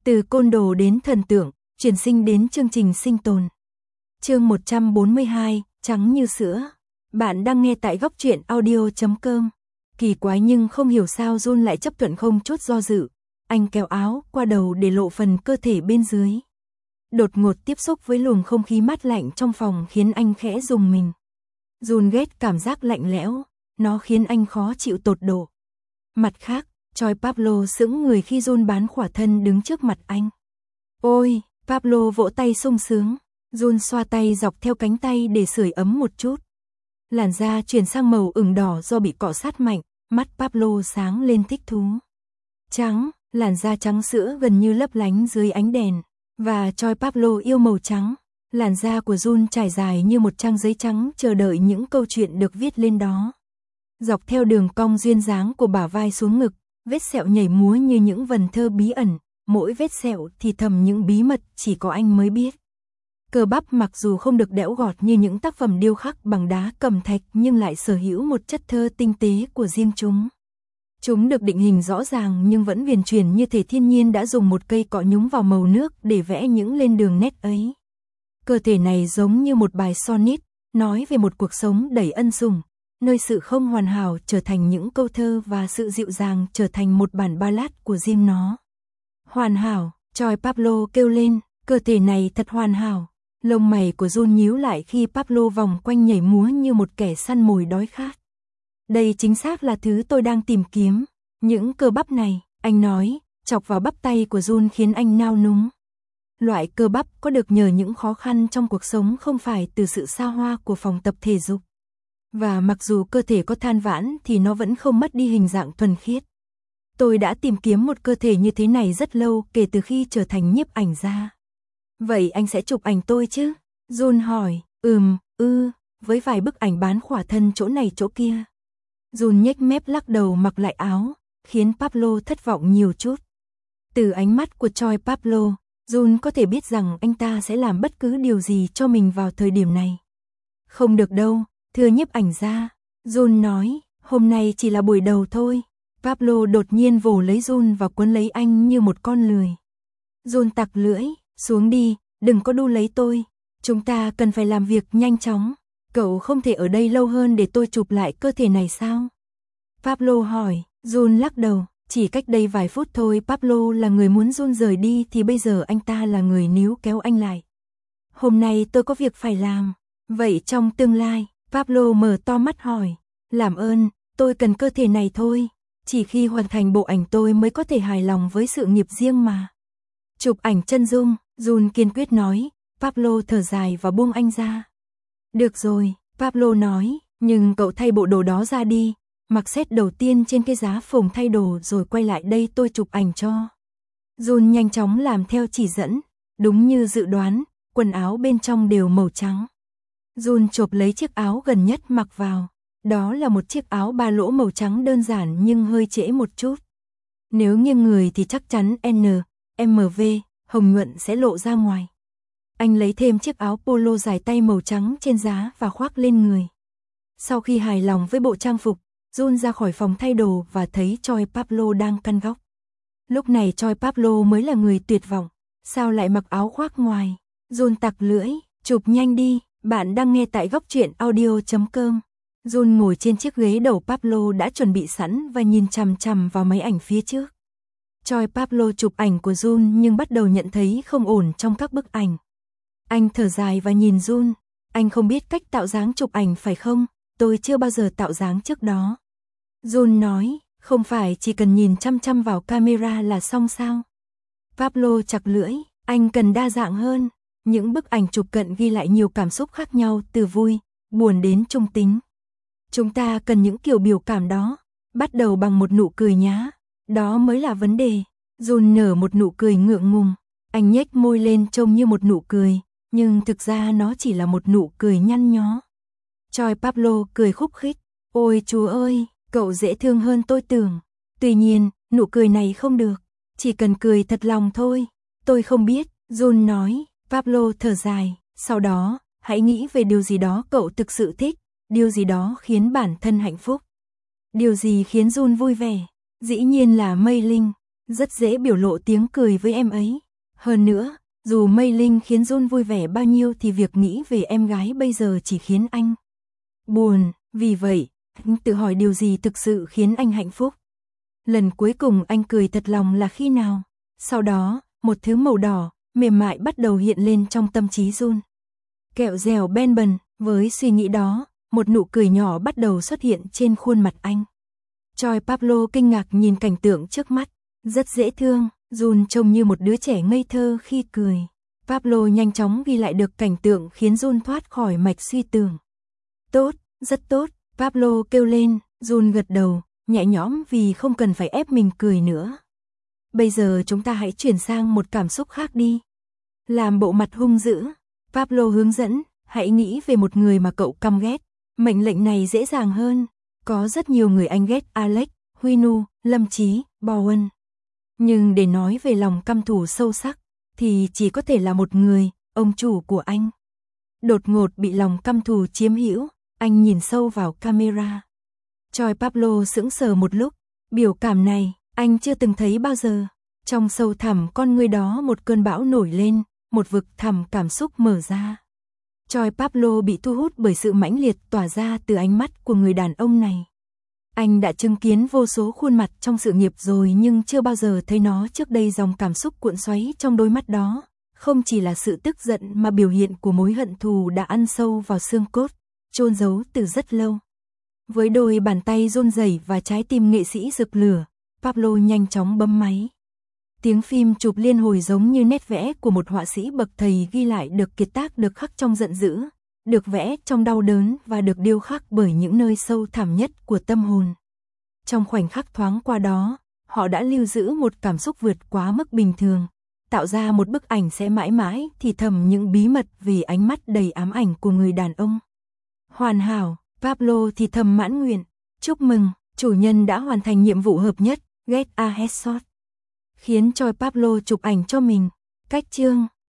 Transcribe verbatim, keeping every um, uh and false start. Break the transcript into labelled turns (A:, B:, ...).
A: Từ côn đồ đến thần tượng, chuyển sinh đến chương trình sinh tồn. Chương một trăm bốn mươi hai, trắng như sữa. Bạn đang nghe tại góc truyện audio chấm com. Kỳ quái nhưng không hiểu sao Jun lại chấp thuận không chút do dự. Anh kéo áo qua đầu để lộ phần cơ thể bên dưới. Đột ngột tiếp xúc với luồng không khí mát lạnh trong phòng khiến anh khẽ rùng mình. Jun ghét cảm giác lạnh lẽo, nó khiến anh khó chịu tột độ. Mặt khác, Choi Pablo sững người khi Jun bán khỏa thân đứng trước mặt anh. Ôi, Pablo vỗ tay sung sướng. Jun xoa tay dọc theo cánh tay để sưởi ấm một chút. Làn da chuyển sang màu ửng đỏ do bị cọ sát mạnh, mắt Pablo sáng lên thích thú. Trắng, làn da trắng sữa gần như lấp lánh dưới ánh đèn. Và Choi Pablo yêu màu trắng. Làn da của Jun trải dài như một trang giấy trắng chờ đợi những câu chuyện được viết lên đó. Dọc theo đường cong duyên dáng của bả vai xuống ngực, vết sẹo nhảy múa như những vần thơ bí ẩn, mỗi vết sẹo thì thầm những bí mật chỉ có anh mới biết. Cơ bắp mặc dù không được đẽo gọt như những tác phẩm điêu khắc bằng đá cẩm thạch nhưng lại sở hữu một chất thơ tinh tế của riêng chúng. Chúng được định hình rõ ràng nhưng vẫn huyền chuyển như thể thiên nhiên đã dùng một cây cọ nhúng vào màu nước để vẽ những lên đường nét ấy. Cơ thể này giống như một bài sonnet, nói về một cuộc sống đầy ân sủng, nơi sự không hoàn hảo trở thành những câu thơ và sự dịu dàng trở thành một bản ballad của riêng nó. Hoàn hảo, Choi Pablo kêu lên, cơ thể này thật hoàn hảo. Lông mày của Jun nhíu lại khi Pablo vòng quanh nhảy múa như một kẻ săn mồi đói khát. Đây chính xác là thứ tôi đang tìm kiếm. Những cơ bắp này, anh nói, chọc vào bắp tay của Jun khiến anh nao núng. Loại cơ bắp có được nhờ những khó khăn trong cuộc sống không phải từ sự xa hoa của phòng tập thể dục. Và mặc dù cơ thể có than vãn thì nó vẫn không mất đi hình dạng thuần khiết. Tôi đã tìm kiếm một cơ thể như thế này rất lâu kể từ khi trở thành nhiếp ảnh gia. Vậy anh sẽ chụp ảnh tôi chứ? Jun hỏi, ừm, ư, với vài bức ảnh bán khỏa thân chỗ này chỗ kia. Jun nhếch mép lắc đầu mặc lại áo, khiến Pablo thất vọng nhiều chút. Từ ánh mắt của Choi Pablo, Jun có thể biết rằng anh ta sẽ làm bất cứ điều gì cho mình vào thời điểm này. Không được đâu, thưa nhiếp ảnh gia. Jun nói, hôm nay chỉ là buổi đầu thôi. Pablo đột nhiên vồ lấy Jun và quấn lấy anh như một con lười. Jun tặc lưỡi, xuống đi, đừng có đu lấy tôi. Chúng ta cần phải làm việc nhanh chóng. Cậu không thể ở đây lâu hơn để tôi chụp lại cơ thể này sao? Pablo hỏi, Jun lắc đầu, chỉ cách đây vài phút thôi Pablo là người muốn Jun rời đi thì bây giờ anh ta là người níu kéo anh lại. Hôm nay tôi có việc phải làm. Vậy trong tương lai, Pablo mở to mắt hỏi, làm ơn, tôi cần cơ thể này thôi. Chỉ khi hoàn thành bộ ảnh tôi mới có thể hài lòng với sự nghiệp riêng mà. Chụp ảnh chân dung, Jun kiên quyết nói, Pablo thở dài và buông anh ra. Được rồi, Pablo nói, nhưng cậu thay bộ đồ đó ra đi, mặc set đầu tiên trên cái giá phòng thay đồ rồi quay lại đây tôi chụp ảnh cho. Jun nhanh chóng làm theo chỉ dẫn, đúng như dự đoán, quần áo bên trong đều màu trắng. Jun chộp lấy chiếc áo gần nhất mặc vào, đó là một chiếc áo ba lỗ màu trắng đơn giản nhưng hơi trễ một chút. Nếu nghiêng người thì chắc chắn N, M V, hồng nhuận sẽ lộ ra ngoài. Anh lấy thêm chiếc áo polo dài tay màu trắng trên giá và khoác lên người. Sau khi hài lòng với bộ trang phục, Jun ra khỏi phòng thay đồ và thấy Choi Pablo đang căn góc. Lúc này Choi Pablo mới là người tuyệt vọng, sao lại mặc áo khoác ngoài? Jun tặc lưỡi, chụp nhanh đi, bạn đang nghe tại góc truyện audio chấm com. Jun ngồi trên chiếc ghế đầu Pablo đã chuẩn bị sẵn và nhìn chằm chằm vào máy ảnh phía trước. Choi Pablo chụp ảnh của Jun nhưng bắt đầu nhận thấy không ổn trong các bức ảnh. Anh thở dài và nhìn Jun, anh không biết cách tạo dáng chụp ảnh phải không? Tôi chưa bao giờ tạo dáng trước đó. Jun nói, không phải chỉ cần nhìn chăm chăm vào camera là xong sao? Pablo chặt lưỡi, anh cần đa dạng hơn. Những bức ảnh chụp cận ghi lại nhiều cảm xúc khác nhau từ vui, buồn đến trung tính. Chúng ta cần những kiểu biểu cảm đó, bắt đầu bằng một nụ cười nhá. Đó mới là vấn đề. Jun nở một nụ cười ngượng ngùng, anh nhếch môi lên trông như một nụ cười, nhưng thực ra nó chỉ là một nụ cười nhăn nhó. Choi Pablo cười khúc khích, ôi chúa ơi, cậu dễ thương hơn tôi tưởng. Tuy nhiên, nụ cười này không được, chỉ cần cười thật lòng thôi. Tôi không biết, Jun nói. Pablo thở dài, sau đó, hãy nghĩ về điều gì đó cậu thực sự thích, điều gì đó khiến bản thân hạnh phúc. Điều gì khiến Jun vui vẻ? Dĩ nhiên là Mei Linh. rất dễ biểu lộ tiếng cười với em ấy. Hơn nữa, dù Mây Linh khiến Jun vui vẻ bao nhiêu thì việc nghĩ về em gái bây giờ chỉ khiến anh buồn, vì vậy, anh tự hỏi điều gì thực sự khiến anh hạnh phúc. Lần cuối cùng anh cười thật lòng là khi nào? Sau đó, một thứ màu đỏ, mềm mại bắt đầu hiện lên trong tâm trí Jun. Kẹo dẻo Ben Bần, với suy nghĩ đó, một nụ cười nhỏ bắt đầu xuất hiện trên khuôn mặt anh. Choi Pablo kinh ngạc nhìn cảnh tượng trước mắt, rất dễ thương, Jun trông như một đứa trẻ ngây thơ khi cười. Pablo nhanh chóng ghi lại được cảnh tượng khiến Jun thoát khỏi mạch suy tưởng. Tốt, rất tốt, Pablo kêu lên, Jun gật đầu, nhẹ nhõm vì không cần phải ép mình cười nữa. Bây giờ chúng ta hãy chuyển sang một cảm xúc khác đi. Làm bộ mặt hung dữ, Pablo hướng dẫn, hãy nghĩ về một người mà cậu căm ghét. Mệnh lệnh này dễ dàng hơn. Có rất nhiều người anh ghét, Alex, Huy Nu, Lâm Chí, Bowen. Nhưng để nói về lòng căm thù sâu sắc, thì chỉ có thể là một người, ông chủ của anh. Đột ngột bị lòng căm thù chiếm hữu, anh nhìn sâu vào camera. Choi Pablo sững sờ một lúc, biểu cảm này, anh chưa từng thấy bao giờ. Trong sâu thẳm con người đó một cơn bão nổi lên, một vực thẳm cảm xúc mở ra. Choi Pablo bị thu hút bởi sự mãnh liệt tỏa ra từ ánh mắt của người đàn ông này. Anh đã chứng kiến vô số khuôn mặt trong sự nghiệp rồi nhưng chưa bao giờ thấy nó trước đây. Dòng cảm xúc cuộn xoáy trong đôi mắt đó, không chỉ là sự tức giận mà biểu hiện của mối hận thù đã ăn sâu vào xương cốt, chôn giấu từ rất lâu. Với đôi bàn tay run rẩy và trái tim nghệ sĩ rực lửa, Pablo nhanh chóng bấm máy. Tiếng phim chụp liên hồi giống như nét vẽ của một họa sĩ bậc thầy ghi lại được kiệt tác được khắc trong giận dữ, được vẽ trong đau đớn và được điêu khắc bởi những nơi sâu thẳm nhất của tâm hồn. Trong khoảnh khắc thoáng qua đó, họ đã lưu giữ một cảm xúc vượt quá mức bình thường, tạo ra một bức ảnh sẽ mãi mãi thì thầm những bí mật vì ánh mắt đầy ám ảnh của người đàn ông. Hoàn hảo, Pablo thì thầm mãn nguyện, chúc mừng, chủ nhân đã hoàn thành nhiệm vụ hợp nhất, get a headshot. Khiến Choi Pablo chụp ảnh cho mình, cách chương.